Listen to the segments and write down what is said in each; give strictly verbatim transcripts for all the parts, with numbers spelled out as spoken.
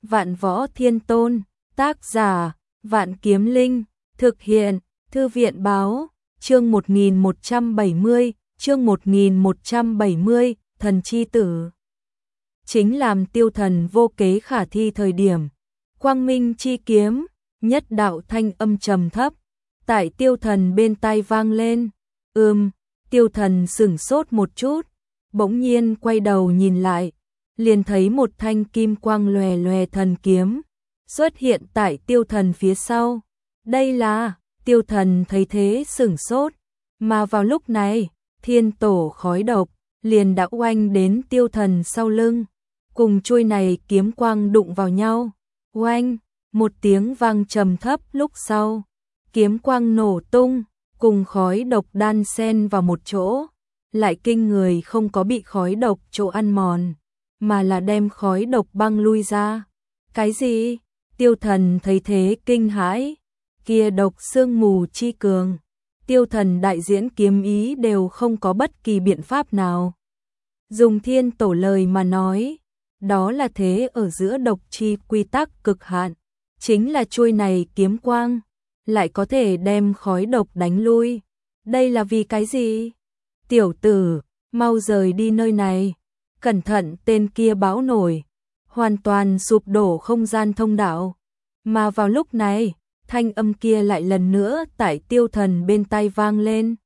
Vạn Võ Thiên Tôn, tác giả, Vạn Kiếm Linh, thực hiện, Thư viện báo, chương một nghìn một trăm bảy mươi, chương một nghìn một trăm bảy mươi, thần chi tử. Chính làm Tiêu Thần vô kế khả thi thời điểm, quang minh chi kiếm, nhất đạo thanh âm trầm thấp, tại Tiêu Thần bên tai vang lên. Ừm, Tiêu Thần sửng sốt một chút, bỗng nhiên quay đầu nhìn lại, liền thấy một thanh kim quang lòe lòe thần kiếm xuất hiện tại Tiêu Thần phía sau. Đây là, Tiêu Thần thấy thế sửng sốt, mà vào lúc này, thiên tổ khói độc liền đã oanh đến Tiêu Thần sau lưng, cùng chuôi này kiếm quang đụng vào nhau. Oanh, một tiếng vang trầm thấp lúc sau, kiếm quang nổ tung, cùng khói độc đan xen vào một chỗ, lại kinh người không có bị khói độc chỗ ăn mòn, mà là đem khói độc băng lui ra. Cái gì? Tiêu Thần thấy thế kinh hãi, kia độc sương mù chi cường, Tiêu Thần đại diễn kiếm ý đều không có bất kỳ biện pháp nào. Dùng thiên tổ lời mà nói, đó là thế ở giữa độc chi quy tắc cực hạn, chính là chuôi này kiếm quang, lại có thể đem khói độc đánh lui. Đây là vì cái gì? Tiểu tử, mau rời đi nơi này, cẩn thận tên kia bão nổi, hoàn toàn sụp đổ không gian thông đạo. Mà vào lúc này, thanh âm kia lại lần nữa tại Tiêu Thần bên tai vang lên.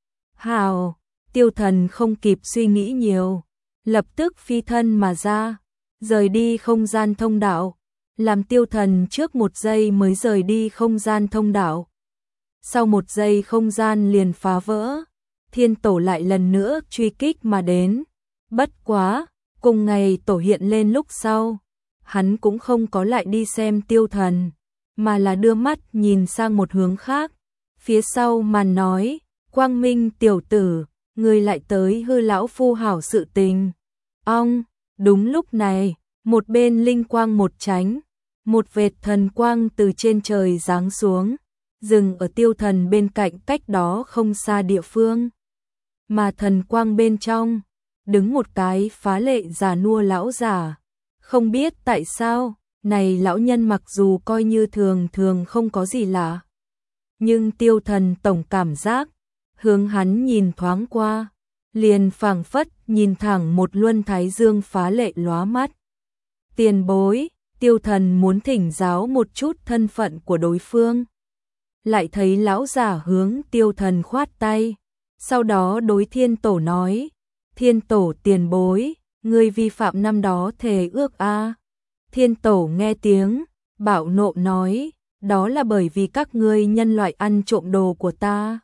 Hào, Tiêu Thần không kịp suy nghĩ nhiều, lập tức phi thân mà ra, rời đi không gian thông đạo, làm Tiêu Thần trước một giây mới rời đi không gian thông đạo. Sau một giây không gian liền phá vỡ, thiên tổ lại lần nữa truy kích mà đến. Bất quá, cùng ngày tổ hiện lên lúc sau, hắn cũng không có lại đi xem Tiêu Thần, mà là đưa mắt nhìn sang một hướng khác. Phía sau màn nói, Quang Minh tiểu tử, người lại tới hư lão phu hảo sự tình. Ong, đúng lúc này, một bên linh quang một tránh, một vệt thần quang từ trên trời giáng xuống, dừng ở Tiêu Thần bên cạnh cách đó không xa địa phương. Mà thần quang bên trong, đứng một cái phá lệ già nua lão giả. Không biết tại sao, này lão nhân mặc dù coi như thường thường không có gì lạ, nhưng Tiêu Thần tổng cảm giác, hướng hắn nhìn thoáng qua, liền phảng phất nhìn thẳng một luân thái dương phá lệ lóa mắt. Tiền bối, Tiêu Thần muốn thỉnh giáo một chút thân phận của đối phương. Lại thấy lão giả hướng Tiêu Thần khoát tay, sau đó đối thiên tổ nói, thiên tổ tiền bối, ngươi vi phạm năm đó thề ước a. Thiên tổ nghe tiếng, bạo nộ nói, đó là bởi vì các ngươi nhân loại ăn trộm đồ của ta.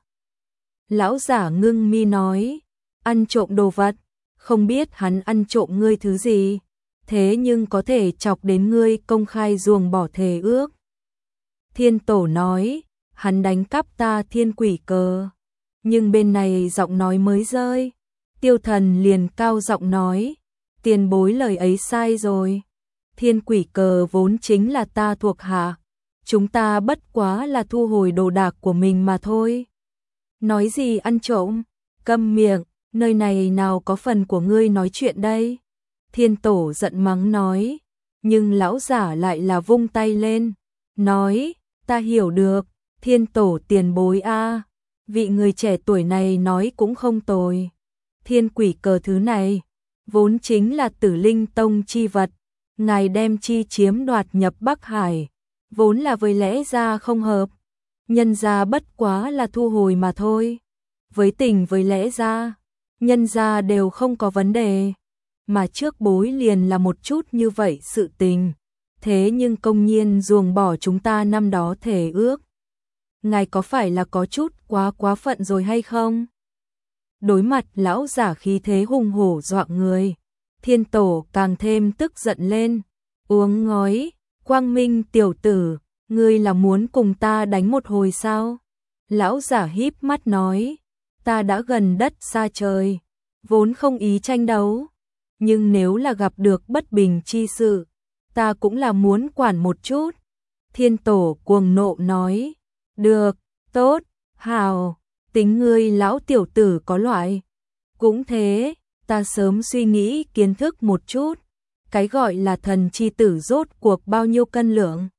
Lão giả ngưng mi nói, ăn trộm đồ vật, không biết hắn ăn trộm ngươi thứ gì, thế nhưng có thể chọc đến ngươi công khai ruồng bỏ thề ước. Thiên tổ nói, hắn đánh cắp ta thiên quỷ cờ, nhưng bên này giọng nói mới rơi, Tiêu Thần liền cao giọng nói, tiền bối lời ấy sai rồi, thiên quỷ cờ vốn chính là ta thuộc hạ, chúng ta bất quá là thu hồi đồ đạc của mình mà thôi. Nói gì ăn trộm, câm miệng, nơi này nào có phần của ngươi nói chuyện đây. Thiên tổ giận mắng nói, nhưng lão giả lại là vung tay lên, nói, ta hiểu được, thiên tổ tiền bối a, vị người trẻ tuổi này nói cũng không tồi. Thiên quỷ cờ thứ này, vốn chính là Tử Linh Tông chi vật, ngài đem chi chiếm đoạt nhập Bắc Hải, vốn là với lẽ ra không hợp, nhân gia bất quá là thu hồi mà thôi. Với tình với lẽ ra, nhân gia đều không có vấn đề, mà trước bối liền là một chút như vậy sự tình, thế nhưng công nhiên ruồng bỏ chúng ta năm đó thề ước. Ngài có phải là có chút quá quá phận rồi hay không? Đối mặt lão giả khí thế hùng hổ dọa người, thiên tổ càng thêm tức giận lên, uống ngói, Quang Minh tiểu tử, ngươi là muốn cùng ta đánh một hồi sao? Lão giả híp mắt nói, ta đã gần đất xa trời, vốn không ý tranh đấu, nhưng nếu là gặp được bất bình chi sự, ta cũng là muốn quản một chút. Thiên tổ cuồng nộ nói, được, tốt, hào, tính ngươi lão tiểu tử có loại. Cũng thế, ta sớm suy nghĩ kiến thức một chút, cái gọi là thần chi tử rốt cuộc bao nhiêu cân lượng?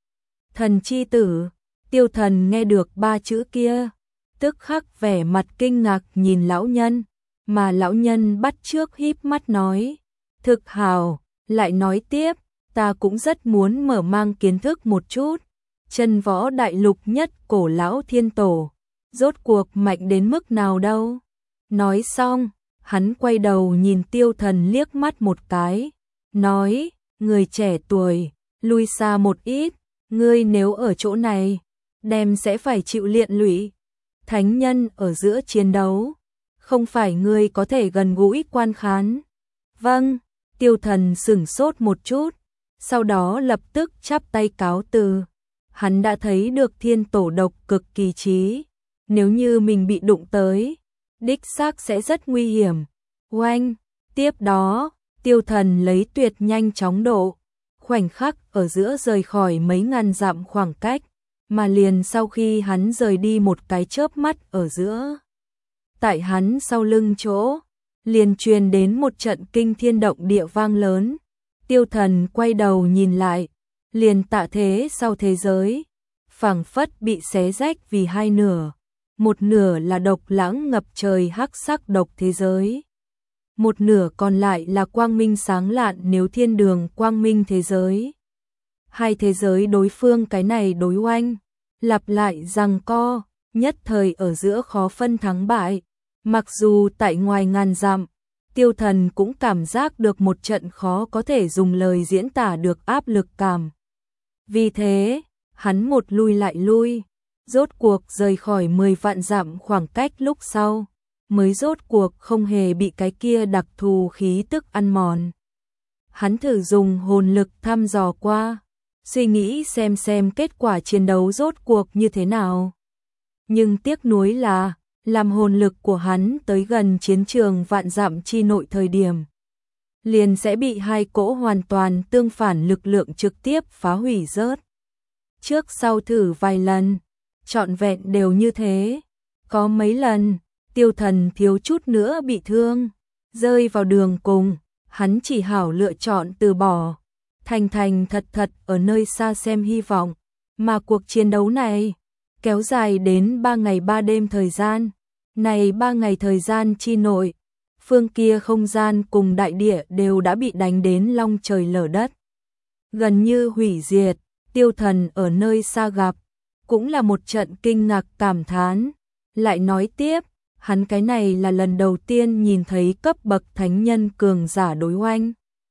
Thần chi tử, Tiêu Thần nghe được ba chữ kia, tức khắc vẻ mặt kinh ngạc nhìn lão nhân, mà lão nhân bắt chước híp mắt nói, thực hào, lại nói tiếp, ta cũng rất muốn mở mang kiến thức một chút, chân võ đại lục nhất cổ lão thiên tổ, rốt cuộc mạnh đến mức nào đâu. Nói xong, hắn quay đầu nhìn Tiêu Thần liếc mắt một cái, nói, người trẻ tuổi, lui xa một ít, ngươi nếu ở chỗ này, đem sẽ phải chịu liện lụy. Thánh nhân ở giữa chiến đấu, không phải ngươi có thể gần gũi quan khán. Vâng, Tiêu Thần sửng sốt một chút, sau đó lập tức chắp tay cáo từ. Hắn đã thấy được thiên tổ độc cực kỳ trí, nếu như mình bị đụng tới, đích xác sẽ rất nguy hiểm. Oanh, tiếp đó, Tiêu Thần lấy tuyệt nhanh chóng độ, khoảnh khắc ở giữa rời khỏi mấy ngàn dặm khoảng cách, mà liền sau khi hắn rời đi một cái chớp mắt ở giữa. Tại hắn sau lưng chỗ, liền truyền đến một trận kinh thiên động địa vang lớn. Tiêu Thần quay đầu nhìn lại, liền tạ thế sau thế giới, phảng phất bị xé rách vì hai nửa. Một nửa là độc lãng ngập trời hắc sắc độc thế giới. Một nửa còn lại là quang minh sáng lạn nếu thiên đường quang minh thế giới. Hai thế giới đối phương cái này đối oanh, lặp lại giằng co, nhất thời ở giữa khó phân thắng bại. Mặc dù tại ngoài ngàn dặm, Tiêu Thần cũng cảm giác được một trận khó có thể dùng lời diễn tả được áp lực cảm. Vì thế, hắn một lui lại lui, rốt cuộc rời khỏi mười vạn dặm khoảng cách lúc sau, mới rốt cuộc không hề bị cái kia đặc thù khí tức ăn mòn. Hắn thử dùng hồn lực thăm dò qua, suy nghĩ xem xem kết quả chiến đấu rốt cuộc như thế nào. Nhưng tiếc nuối là, làm hồn lực của hắn tới gần chiến trường vạn dặm chi nội thời điểm, liền sẽ bị hai cỗ hoàn toàn tương phản lực lượng trực tiếp phá hủy rớt. Trước sau thử vài lần, trọn vẹn đều như thế. Có mấy lần, Tiêu Thần thiếu chút nữa bị thương, rơi vào đường cùng, hắn chỉ hảo lựa chọn từ bỏ, thành thành thật thật ở nơi xa xem hy vọng. Mà cuộc chiến đấu này kéo dài đến ba ngày ba đêm thời gian. Này ba ngày thời gian chi nội, phương kia không gian cùng đại địa đều đã bị đánh đến long trời lở đất, gần như hủy diệt. Tiêu Thần ở nơi xa gặp, cũng là một trận kinh ngạc cảm thán. Lại nói tiếp, hắn cái này là lần đầu tiên nhìn thấy cấp bậc thánh nhân cường giả đối oanh.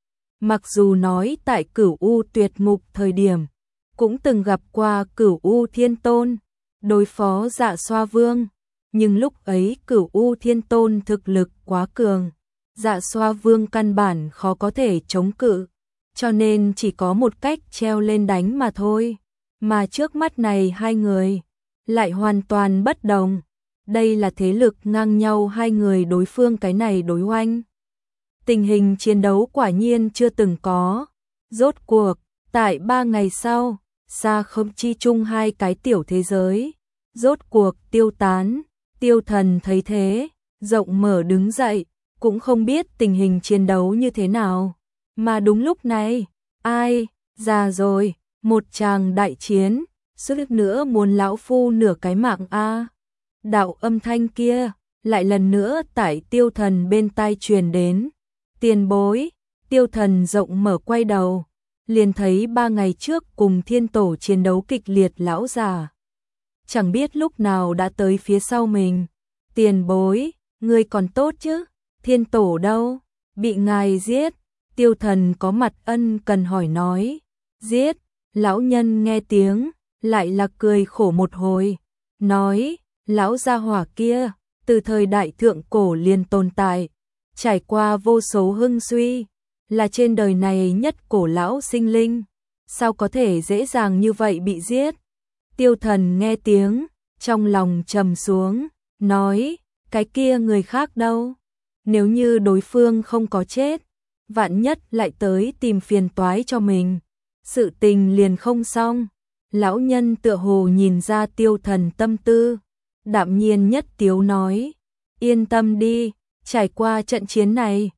Mặc dù nói tại Cửu U tuyệt ngục thời điểm, cũng từng gặp qua Cửu U Thiên Tôn, đối phó Dạ Xoa Vương, nhưng lúc ấy Cửu U Thiên Tôn thực lực quá cường, Dạ Xoa Vương căn bản khó có thể chống cự, cho nên chỉ có một cách treo lên đánh mà thôi. Mà trước mắt này hai người lại hoàn toàn bất đồng. Đây là thế lực ngang nhau hai người đối phương cái này đối oanh. Tình hình chiến đấu quả nhiên chưa từng có. Rốt cuộc, tại ba ngày sau, xa không chi chung hai cái tiểu thế giới, rốt cuộc tiêu tán. Tiêu Thần thấy thế, rộng mở đứng dậy, cũng không biết tình hình chiến đấu như thế nào. Mà đúng lúc này, ai, già rồi, một tràng đại chiến, suýt nữa muốn lão phu nửa cái mạng a. Đạo âm thanh kia, lại lần nữa tại Tiêu Thần bên tai truyền đến. Tiền bối, Tiêu Thần rộng mở quay đầu, liền thấy ba ngày trước cùng thiên tổ chiến đấu kịch liệt lão già. Chẳng biết lúc nào đã tới phía sau mình. Tiền bối, ngươi còn tốt chứ? Thiên tổ đâu? Bị ngài giết. Tiêu Thần có mặt ân cần hỏi nói. Giết, lão nhân nghe tiếng, lại là cười khổ một hồi. Nói, lão gia hỏa kia, từ thời đại thượng cổ liền tồn tại, trải qua vô số hưng suy, là trên đời này nhất cổ lão sinh linh. Sao có thể dễ dàng như vậy bị giết? Tiêu Thần nghe tiếng, trong lòng trầm xuống, nói, cái kia người khác đâu? Nếu như đối phương không có chết, vạn nhất lại tới tìm phiền toái cho mình, sự tình liền không xong. Lão nhân tựa hồ nhìn ra Tiêu Thần tâm tư, đạm nhiên nhất tiếu nói, yên tâm đi, trải qua trận chiến này,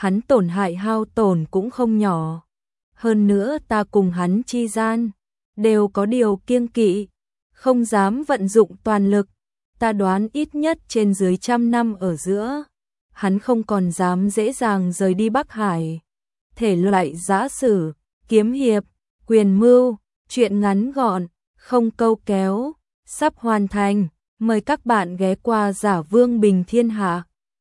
hắn tổn hại hao tổn cũng không nhỏ. Hơn nữa ta cùng hắn chi gian, đều có điều kiêng kỵ, không dám vận dụng toàn lực, ta đoán ít nhất trên dưới trăm năm ở giữa, hắn không còn dám dễ dàng rời đi Bắc Hải. Thể loại giã sử, kiếm hiệp, quyền mưu, truyện ngắn gọn, không câu kéo, sắp hoàn thành, mời các bạn ghé qua Giả Vương Bình Thiên Hạ.